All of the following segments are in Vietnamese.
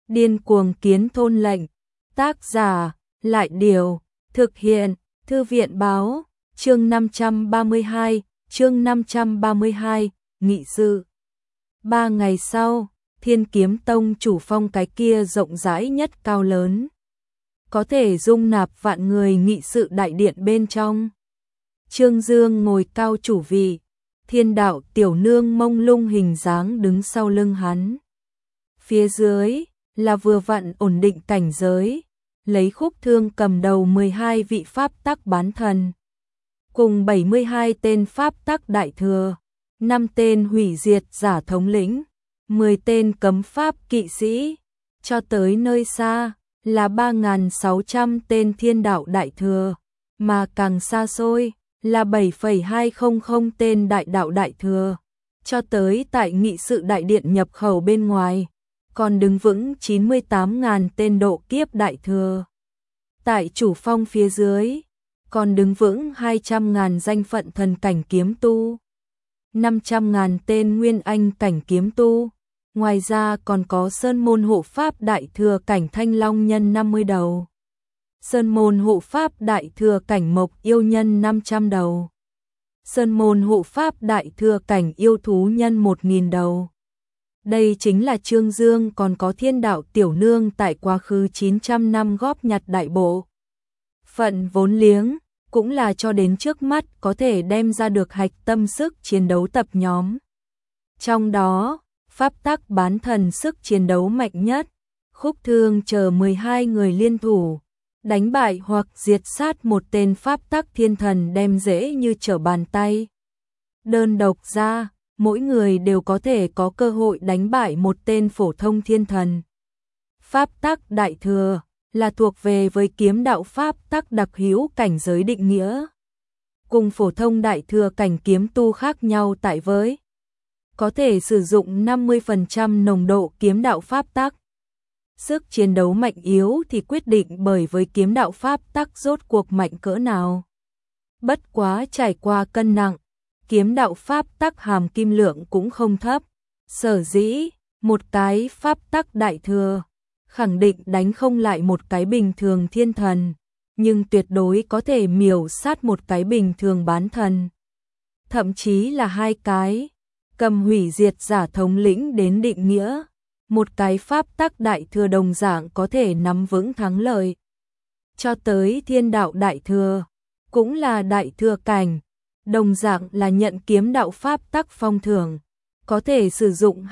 Điên cuồng kiến thôn lệnh. Tác giả, Lại Điều, thực hiện, Thư viện báo, chương 532, nghị sự. 3 ngày sau, Thiên Kiếm Tông chủ phong cái kia rộng rãi nhất cao lớn, có thể dung nạp vạn người nghị sự đại điện bên trong. Trương Dương ngồi cao chủ vị, Thiên Đạo tiểu nương mông lung hình dáng đứng sau lưng hắn. Phía dưới là vừa vặn ổn định cảnh giới, lấy Khúc Thương cầm đầu 12 vị pháp tắc bán thần, cùng 72 tên pháp tắc đại thừa, 5 tên hủy diệt giả thống lĩnh, 10 tên cấm pháp kỵ sĩ, cho tới nơi xa là 3.600 tên thiên đạo đại thừa, mà càng xa xôi là 7,200 tên đại đạo đại thừa, cho tới tại nghị sự đại điện nhập khẩu bên ngoài, còn đứng vững 98.000 tên độ kiếp đại thừa. Tại chủ phong phía dưới, còn đứng vững 200.000 danh phận thần cảnh kiếm tu, 500.000 tên nguyên anh cảnh kiếm tu. Ngoài ra còn có Sơn môn hộ pháp đại thừa cảnh Thanh Long nhân 50 đầu, Sơn môn hộ pháp đại thừa cảnh Mộc yêu nhân 500 đầu, Sơn môn hộ pháp đại thừa cảnh yêu thú nhân 1.000 đầu. Đây chính là Trương Dương còn có Thiên Đạo tiểu nương tại quá khứ 900 năm góp nhặt đại bộ phận vốn liếng, cũng là cho đến trước mắt có thể đem ra được hạch tâm sức chiến đấu tập nhóm. Trong đó, pháp tắc bán thần sức chiến đấu mạnh nhất, Khúc Thương chờ 12 người liên thủ, đánh bại hoặc diệt sát một tên pháp tắc thiên thần đem dễ như trở bàn tay. Đơn độc ra, mỗi người đều có thể có cơ hội đánh bại một tên phổ thông thiên thần. Pháp tắc đại thừa là thuộc về với kiếm đạo pháp tắc đặc hữu cảnh giới định nghĩa, cùng phổ thông đại thừa cảnh kiếm tu khác nhau tại với có thể sử dụng 50% nồng độ kiếm đạo pháp tắc. Sức chiến đấu mạnh yếu thì quyết định bởi với kiếm đạo pháp tắc rốt cuộc mạnh cỡ nào. Bất quá trải qua cân nặng, kiếm đạo pháp tắc hàm kim lượng cũng không thấp. Sở dĩ, một cái pháp tắc đại thừa, khẳng định đánh không lại một cái bình thường thiên thần, nhưng tuyệt đối có thể miểu sát một cái bình thường bán thần. Thậm chí là hai cái. Cầm hủy diệt giả thống lĩnh đến định nghĩa, một cái pháp tắc đại thừa đồng dạng có thể nắm vững thắng lợi. Cho tới Thiên Đạo đại thừa, cũng là đại thừa cảnh, đồng dạng là nhận kiếm đạo pháp tắc phong thưởng, có thể sử dụng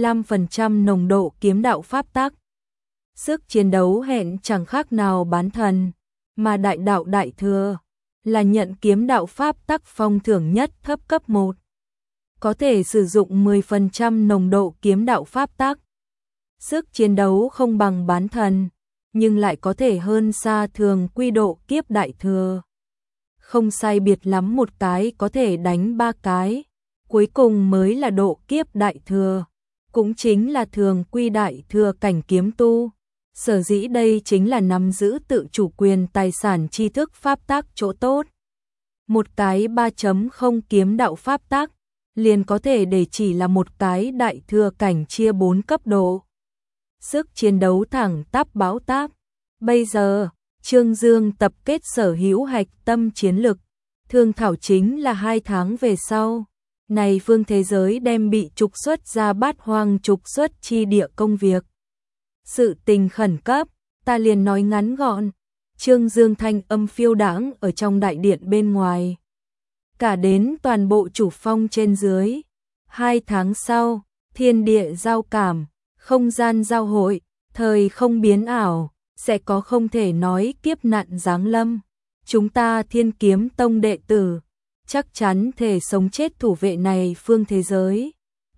25% nồng độ kiếm đạo pháp tắc. Sức chiến đấu hẹn chẳng khác nào bán thần, mà đại đạo đại thừa là nhận kiếm đạo pháp tắc phong thưởng nhất thấp cấp 1. Có thể sử dụng 10% nồng độ kiếm đạo pháp tắc. Sức chiến đấu không bằng bán thần, nhưng lại có thể hơn xa thường quy độ kiếp đại thừa. Không sai biệt lắm một cái có thể đánh 3 cái, cuối cùng mới là độ kiếp đại thừa, cũng chính là thường quy đại thừa cảnh kiếm tu. Sở dĩ đây chính là nắm giữ tự chủ quyền tài sản tri thức pháp tắc chỗ tốt. Một cái 3.0 kiếm đạo pháp tắc liền có thể để chỉ là một cái đại thừa cảnh chia 4 cấp độ. Sức chiến đấu thẳng tắp báo táp. Bây giờ, Trương Dương tập kết sở hữu hạch tâm chiến lực, thương thảo chính là 2 tháng về sau. Này phương thế giới đem bị trục xuất ra Bát Hoang trục xuất chi địa công việc. Sự tình khẩn cấp, ta liền nói ngắn gọn. Trương Dương thanh âm phiêu đãng ở trong đại điện bên ngoài. Cả đến toàn bộ chủ phong trên dưới. 2 tháng sau, thiên địa giao cảm, không gian giao hội, thời không biến ảo, sẽ có không thể nói kiếp nạn giáng lâm. Chúng ta Thiên Kiếm Tông đệ tử, chắc chắn thể sống chết thủ vệ này phương thế giới.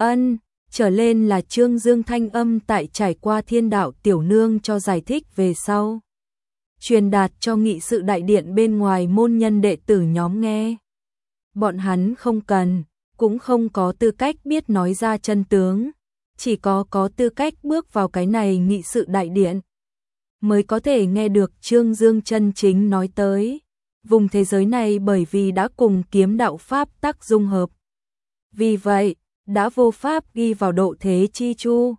Trở lên là Trương Dương thanh âm tại trải qua Thiên Đạo tiểu nương cho giải thích về sau. Truyền đạt cho nghị sự đại điện bên ngoài môn nhân đệ tử nhóm nghe. Bọn hắn không cần, cũng không có tư cách biết nói ra chân tướng, chỉ có tư cách bước vào cái này nghị sự đại điện, mới có thể nghe được Trương Dương chân chính nói tới. Vùng thế giới này bởi vì đã cùng kiếm đạo pháp tắc dung hợp, vì vậy, đã vô pháp ghi vào độ thế chi chu.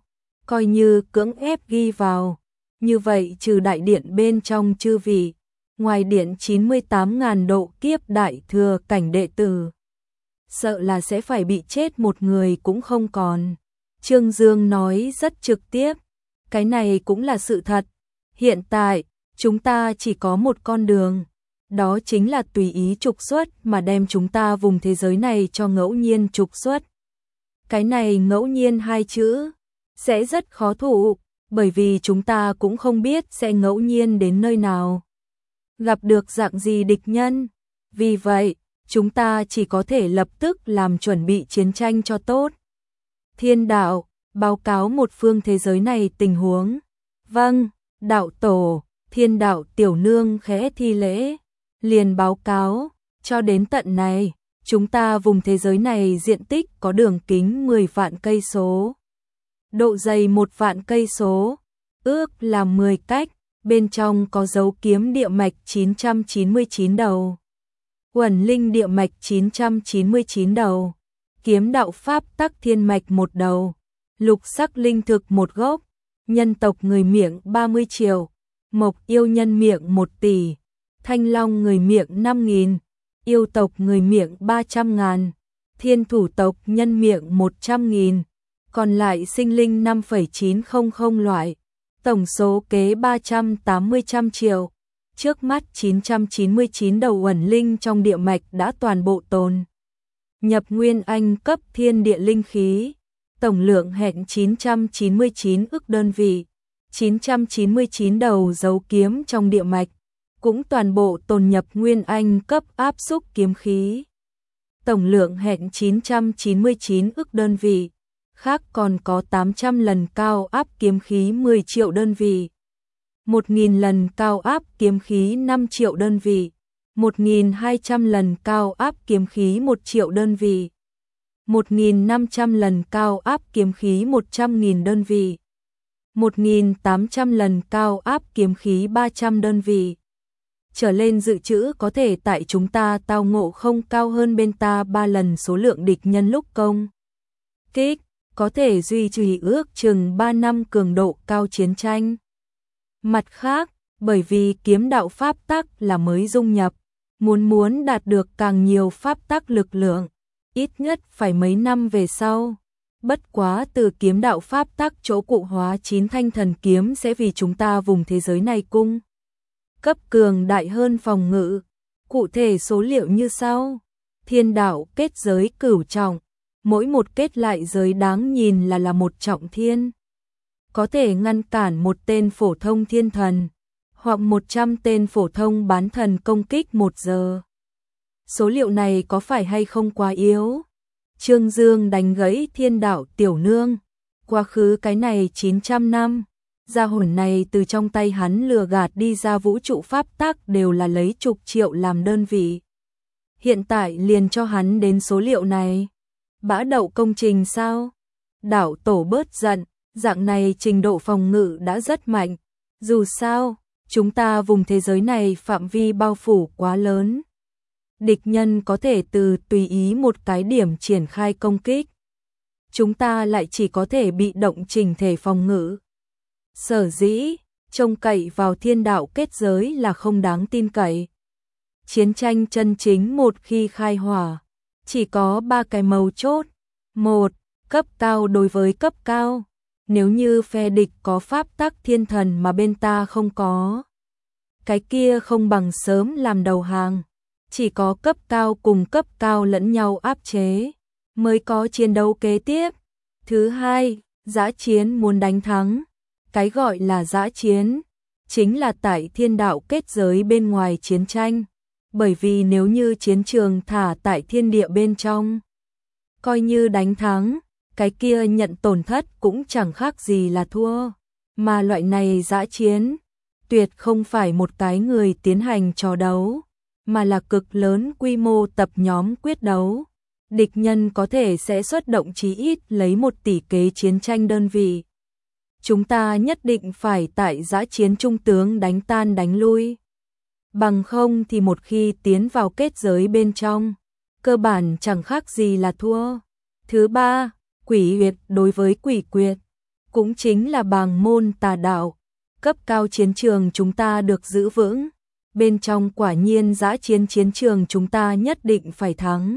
coi như cưỡng ép ghi vào. Như vậy trừ đại điện bên trong chư vị, ngoài điện 98.000 độ kiếp đại thừa cảnh đệ tử, sợ là sẽ phải bị chết một người cũng không còn. Trương Dương nói rất trực tiếp, cái này cũng là sự thật. Hiện tại, chúng ta chỉ có một con đường, đó chính là tùy ý trục xuất mà đem chúng ta vùng thế giới này cho ngẫu nhiên trục xuất. Cái này ngẫu nhiên hai chữ, sẽ rất khó thủ, bởi vì chúng ta cũng không biết sẽ ngẫu nhiên đến nơi nào, gặp được dạng gì địch nhân. Vì vậy, chúng ta chỉ có thể lập tức làm chuẩn bị chiến tranh cho tốt. Thiên đạo, báo cáo một phương thế giới này tình huống. Vâng, đạo tổ. Thiên đạo tiểu nương khẽ thi lễ, liền báo cáo, cho đến tận này, chúng ta vùng thế giới này diện tích có đường kính 10 vạn cây số, độ dày 1 vạn cây số, ước là 10 cách, bên trong có dấu kiếm địa mạch 999 đầu, uẩn linh địa mạch 999 đầu, kiếm đạo pháp tắc thiên mạch 1 đầu, lục sắc linh thực 1 gốc, nhân tộc người miệng 30 triệu. Mộc yêu nhân miệng 1 tỷ, thanh long người miệng 5.000, yêu tộc người miệng 300.000, thiên thủ tộc nhân miệng 100.000, còn lại sinh linh 5,900 loại, tổng số kế 380 triệu. Trước mắt 999 đầu uẩn linh trong địa mạch đã toàn bộ tồn nhập nguyên anh cấp thiên địa linh khí, tổng lượng hẹn 999 ức đơn vị. 999 đầu dấu kiếm trong địa mạch, cũng toàn bộ tồn nhập nguyên anh cấp áp xúc kiếm khí. Tổng lượng hẹn 999 ức đơn vị, khác còn có 800 lần cao áp kiếm khí 10 triệu đơn vị, 1.000 lần cao áp kiếm khí 5 triệu đơn vị, 1.200 lần cao áp kiếm khí 1 triệu đơn vị, 1.500 lần cao áp kiếm khí 100.000 đơn vị. 1.800 lần cao áp kiếm khí 300 đơn vị. Trở lên dự trữ có thể tại chúng ta tao ngộ không cao hơn bên ta 3 lần số lượng địch nhân lúc công kích, có thể duy trì ước chừng 3 năm cường độ cao chiến tranh. Mặt khác, bởi vì kiếm đạo pháp tắc là mới dung nhập, muốn đạt được càng nhiều pháp tắc lực lượng, ít nhất phải mấy năm về sau. Bất quá từ kiếm đạo pháp tắc chỗ cụ hóa 9 thanh thần kiếm sẽ vì chúng ta vùng thế giới này cung cấp cường đại hơn phòng ngự. Cụ thể số liệu như sau: thiên đạo kết giới cửu trọng, mỗi một kết lại giới đáng nhìn là một trọng thiên, có thể ngăn cản một tên phổ thông thiên thần hoặc 100 tên phổ thông bán thần công kích 1 giờ. Số liệu này có phải hay không quá yếu? Trương Dương đánh gãy thiên đạo tiểu nương, quá khứ cái này 900 năm, gia hồn này từ trong tay hắn lừa gạt đi ra vũ trụ pháp tắc đều là lấy chục triệu làm đơn vị. Hiện tại liền cho hắn đến số liệu này. Bã đậu công trình sao? Đạo tổ bớt giận, dạng này trình độ phòng ngự đã rất mạnh. Dù sao, chúng ta vùng thế giới này phạm vi bao phủ quá lớn. Địch nhân có thể từ tùy ý một cái điểm triển khai công kích. Chúng ta lại chỉ có thể bị động chỉnh thể phòng ngự. Sở dĩ, trông cậy vào thiên đạo kết giới là không đáng tin cậy. Chiến tranh chân chính một khi khai hỏa, chỉ có 3 cái mấu chốt. 1. Cấp cao đối với cấp cao. Nếu như phe địch có pháp tắc thiên thần mà bên ta không có, cái kia không bằng sớm làm đầu hàng. Chỉ có cấp cao cùng cấp cao lẫn nhau áp chế, mới có chiến đấu kế tiếp. Thứ hai, dã chiến muốn đánh thắng. Cái gọi là dã chiến, chính là tại thiên đạo kết giới bên ngoài chiến tranh. Bởi vì nếu như chiến trường thả tại thiên địa bên trong, coi như đánh thắng, cái kia nhận tổn thất cũng chẳng khác gì là thua. Mà loại này dã chiến, tuyệt không phải một cái người tiến hành trò đấu, mà là cực lớn quy mô tập nhóm quyết đấu. Địch nhân có thể sẽ xuất động chí ít lấy 1 tỷ kế chiến tranh đơn vị. Chúng ta nhất định phải tại dã chiến trung tướng đánh tan đánh lui. Bằng không thì một khi tiến vào kết giới bên trong, cơ bản chẳng khác gì là thua. Thứ ba, quỷ huyệt đối với quỷ quyệt. cũng chính là bàng môn tà đạo. Cấp cao chiến trường chúng ta được giữ vững, bên trong quả nhiên dã chiến chiến trường chúng ta nhất định phải thắng.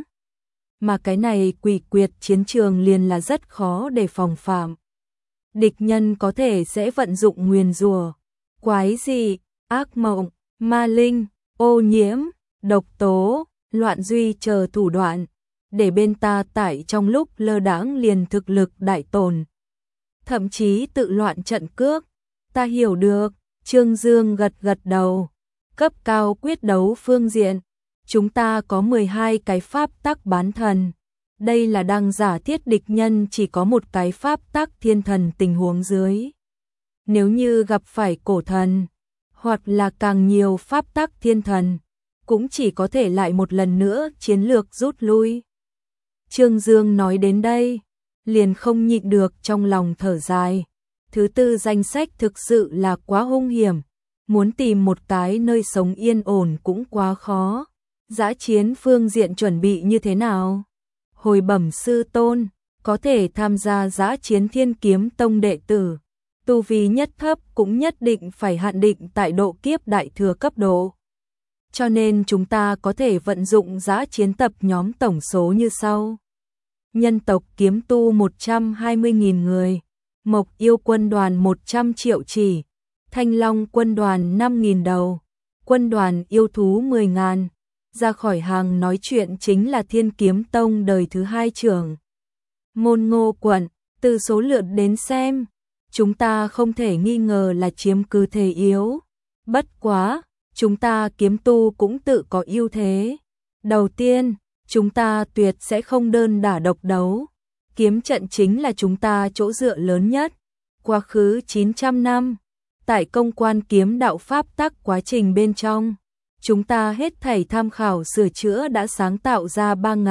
Mà cái này quỷ quyệt chiến trường liền là rất khó để phòng phạm. Địch nhân có thể sẽ vận dụng nguyền rủa, quái dị, ác mộng, ma linh, ô nhiễm, độc tố, loạn duy chờ thủ đoạn, để bên ta tại trong lúc lơ đãng liền thực lực đại tổn. Thậm chí tự loạn trận cước. Ta hiểu được, Trương Dương gật gật đầu. Cấp cao quyết đấu phương diện, chúng ta có 12 cái pháp tắc bán thần. Đây là đang giả thiết địch nhân chỉ có một cái pháp tắc thiên thần tình huống dưới. Nếu như gặp phải cổ thần, hoặc là càng nhiều pháp tắc thiên thần, cũng chỉ có thể lại một lần nữa chiến lược rút lui. Trương Dương nói đến đây, liền không nhịn được trong lòng thở dài. Thứ tư danh sách thực sự là quá hung hiểm, muốn tìm một cái nơi sống yên ổn cũng quá khó. Dã chiến phương diện chuẩn bị như thế nào? Hồi bẩm sư tôn, có thể tham gia dã chiến Thiên Kiếm Tông đệ tử, tu vi nhất thấp cũng nhất định phải hạn định tại độ kiếp đại thừa cấp độ. Cho nên chúng ta có thể vận dụng dã chiến tập nhóm tổng số như sau. Nhân tộc kiếm tu 120.000 người, Mộc yêu quân đoàn 100 triệu chỉ, Thanh Long quân đoàn 5.000 đầu, quân đoàn yêu thú 10.000. Ra khỏi hàng nói chuyện chính là Thiên Kiếm Tông đời thứ 2 trưởng. Môn Ngô quận, từ số lượng đến xem, chúng ta không thể nghi ngờ là chiếm cứ thế yếu. Bất quá, chúng ta kiếm tu cũng tự có ưu thế. Đầu tiên, chúng ta tuyệt sẽ không đơn đả độc đấu. Kiếm trận chính là chúng ta chỗ dựa lớn nhất. Quá khứ 900 năm, tại công quan kiếm đạo pháp tắc quá trình bên trong, chúng ta hết thảy tham khảo sửa chữa đã sáng tạo ra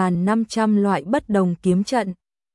3.500 loại bất đồng kiếm trận.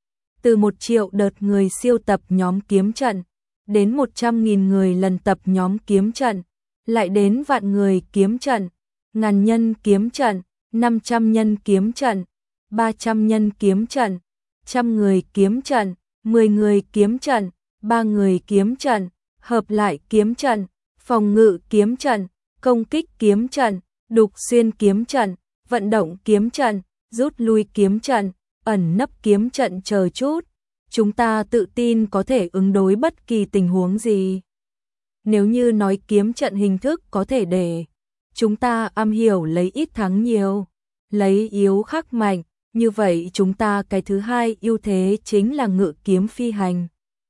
Từ 1 triệu đợt người siêu tập nhóm kiếm trận, đến 100.000 người lần tập nhóm kiếm trận, lại đến vạn người kiếm trận, ngàn nhân kiếm trận, 500 nhân kiếm trận, 300 nhân kiếm trận, 100 người kiếm trận, 10 người kiếm trận, 3 người kiếm trận, hợp lại kiếm trận, phòng ngự kiếm trận, công kích kiếm trận, đục xuyên kiếm trận, vận động kiếm trận, rút lui kiếm trận, ẩn nấp kiếm trận chờ chút. Chúng ta tự tin có thể ứng đối bất kỳ tình huống gì. Nếu như nói kiếm trận hình thức có thể để chúng ta am hiểu lấy ít thắng nhiều, lấy yếu khắc mạnh, như vậy chúng ta cái thứ hai ưu thế chính là ngự kiếm phi hành.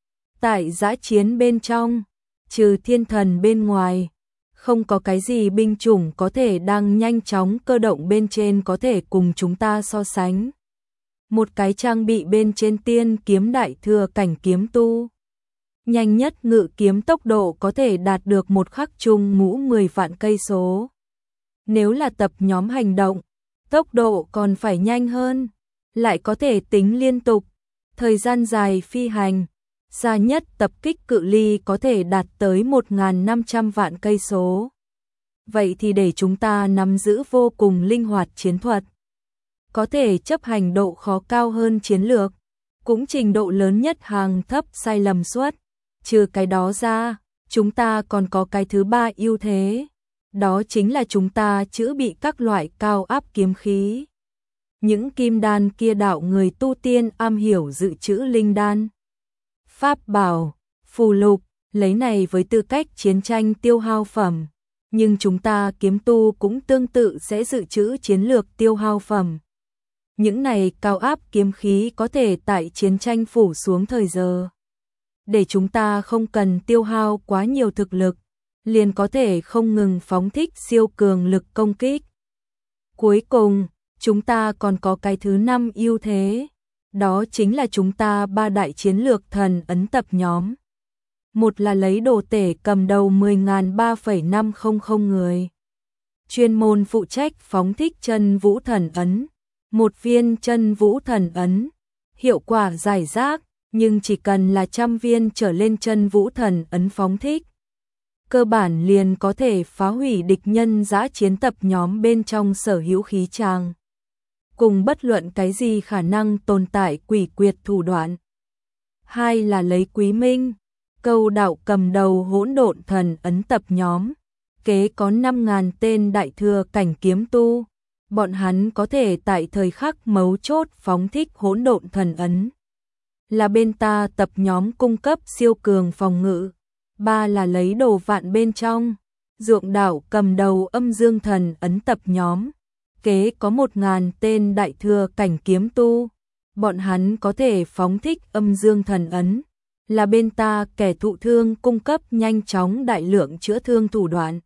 Tại dã chiến bên trong, trừ thiên thần bên ngoài, không có cái gì binh chủng có thể đang nhanh chóng cơ động bên trên có thể cùng chúng ta so sánh. Một cái trang bị bên trên tiên kiếm đại thừa cảnh kiếm tu, nhanh nhất ngự kiếm tốc độ có thể đạt được một khắc chung mũ 10 vạn cây số. Nếu là tập nhóm hành động, tốc độ còn phải nhanh hơn, lại có thể tính liên tục, thời gian dài phi hành, xa nhất tập kích cự ly có thể đạt tới 1.500 vạn cây số. Vậy thì để chúng ta nắm giữ vô cùng linh hoạt chiến thuật, có thể chấp hành độ khó cao hơn chiến lược, cũng trình độ lớn nhất hàng thấp sai lầm suất. Trừ cái đó ra, chúng ta còn có cái thứ ba ưu thế, đó chính là chúng ta chữa bị các loại cao áp kiếm khí. Những kim đan kia đạo người tu tiên am hiểu dự trữ linh đan, pháp bảo, phù lục, lấy này với tư cách chiến tranh tiêu hao phẩm, nhưng chúng ta kiếm tu cũng tương tự sẽ dự trữ chiến lược tiêu hao phẩm. Những này cao áp kiếm khí có thể tại chiến tranh phủ xuống thời giờ, để chúng ta không cần tiêu hao quá nhiều thực lực, liền có thể không ngừng phóng thích siêu cường lực công kích. Cuối cùng, chúng ta còn có cái thứ 5 ưu thế, đó chính là chúng ta 3 đại chiến lược thần ấn tập nhóm. Một là lấy đồ tể cầm đầu 10.3,500 người, chuyên môn phụ trách phóng thích chân vũ thần ấn, một viên chân vũ thần ấn, hiệu quả giải rác, nhưng chỉ cần là 100 viên trở lên chân vũ thần ấn phóng thích, cơ bản liền có thể phá hủy địch nhân dã chiến tập nhóm bên trong sở hữu khí tràng, cùng bất luận cái gì khả năng tồn tại quỷ quyệt thủ đoạn. hai là lấy Quý Minh, Câu Đạo cầm đầu Hỗn Độn Thần Ấn tập nhóm, kế có 5.000 tên đại thừa cảnh kiếm tu, bọn hắn có thể tại thời khắc mấu chốt phóng thích Hỗn Độn Thần Ấn. Là bên ta tập nhóm cung cấp siêu cường phòng ngự. Ba là lấy Đồ Vạn bên trong, Ruộng Đạo cầm đầu Âm Dương Thần Ấn tập nhóm, kế có 1.000 tên đại thừa cảnh kiếm tu, bọn hắn có thể phóng thích Âm Dương Thần Ấn, là bên ta kẻ thụ thương cung cấp nhanh chóng đại lượng chữa thương thủ đoạn.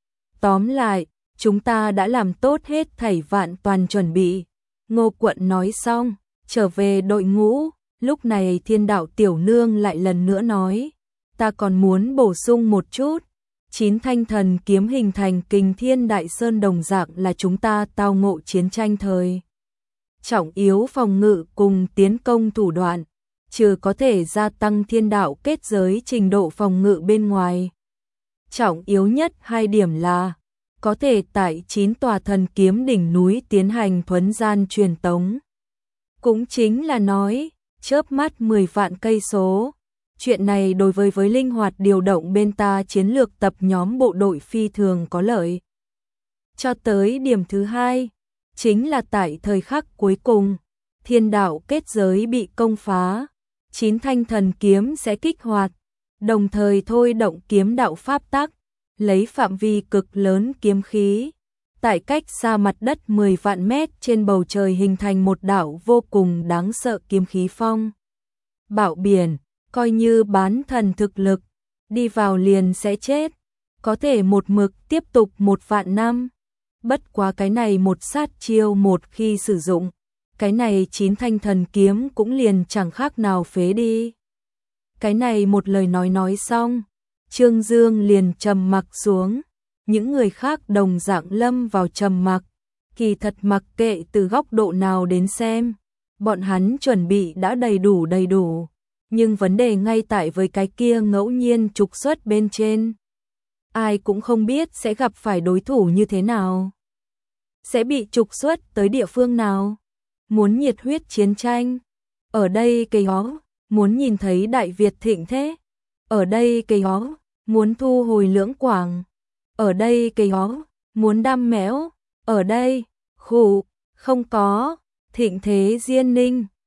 Tóm lại, chúng ta đã làm tốt hết thảy vạn toàn chuẩn bị. Ngô Quận nói xong, trở về đội ngũ, lúc này Thiên Đạo tiểu nương lại lần nữa nói, ta còn muốn bổ sung một chút. 9 thanh thần kiếm hình thành Kình Thiên Đại Sơn đồng dạng là chúng ta tao ngộ chiến tranh thời trọng yếu phòng ngự cùng tiến công thủ đoạn, trừ có thể gia tăng thiên đạo kết giới trình độ phòng ngự bên ngoài. Trọng yếu nhất hai điểm là có thể tại 9 tòa thần kiếm đỉnh núi tiến hành thuấn gian truyền tống. Cũng chính là nói, chớp mắt 10 vạn cây số. Chuyện này đối với linh hoạt điều động bên ta chiến lược tập nhóm bộ đội phi thường có lợi. Cho tới điểm thứ hai, chính là tại thời khắc cuối cùng, thiên đạo kết giới bị công phá, 9 thanh thần kiếm sẽ kích hoạt, đồng thời thôi động kiếm đạo pháp tắc, lấy phạm vi cực lớn kiếm khí, tại cách xa mặt đất 10 vạn mét trên bầu trời hình thành một đảo vô cùng đáng sợ kiếm khí phong. Bão biển, coi như bán thần thực lực, đi vào liền sẽ chết, có thể một mực tiếp tục 1 vạn năm. Bất quá cái này một sát chiêu một khi sử dụng, cái này 9 thanh thần kiếm cũng liền chẳng khác nào phế đi. Cái này một lời nói xong, Trương Dương liền trầm mặc xuống, những người khác đồng dạng lâm vào trầm mặc, kỳ thật mặc kệ từ góc độ nào đến xem, bọn hắn chuẩn bị đã đầy đủ, nhưng vấn đề ngay tại với cái kia ngẫu nhiên trục xuất bên trên. Ai cũng không biết sẽ gặp phải đối thủ như thế nào, sẽ bị trục xuất tới địa phương nào. Muốn nhiệt huyết chiến tranh, ở đây cây hó, muốn nhìn thấy Đại Việt thịnh thế, ở đây cây hó, muốn thu hồi Lưỡng Quảng, ở đây cây hó, muốn đam mẽo, ở đây, khủ, không có, thịnh thế Diên Ninh,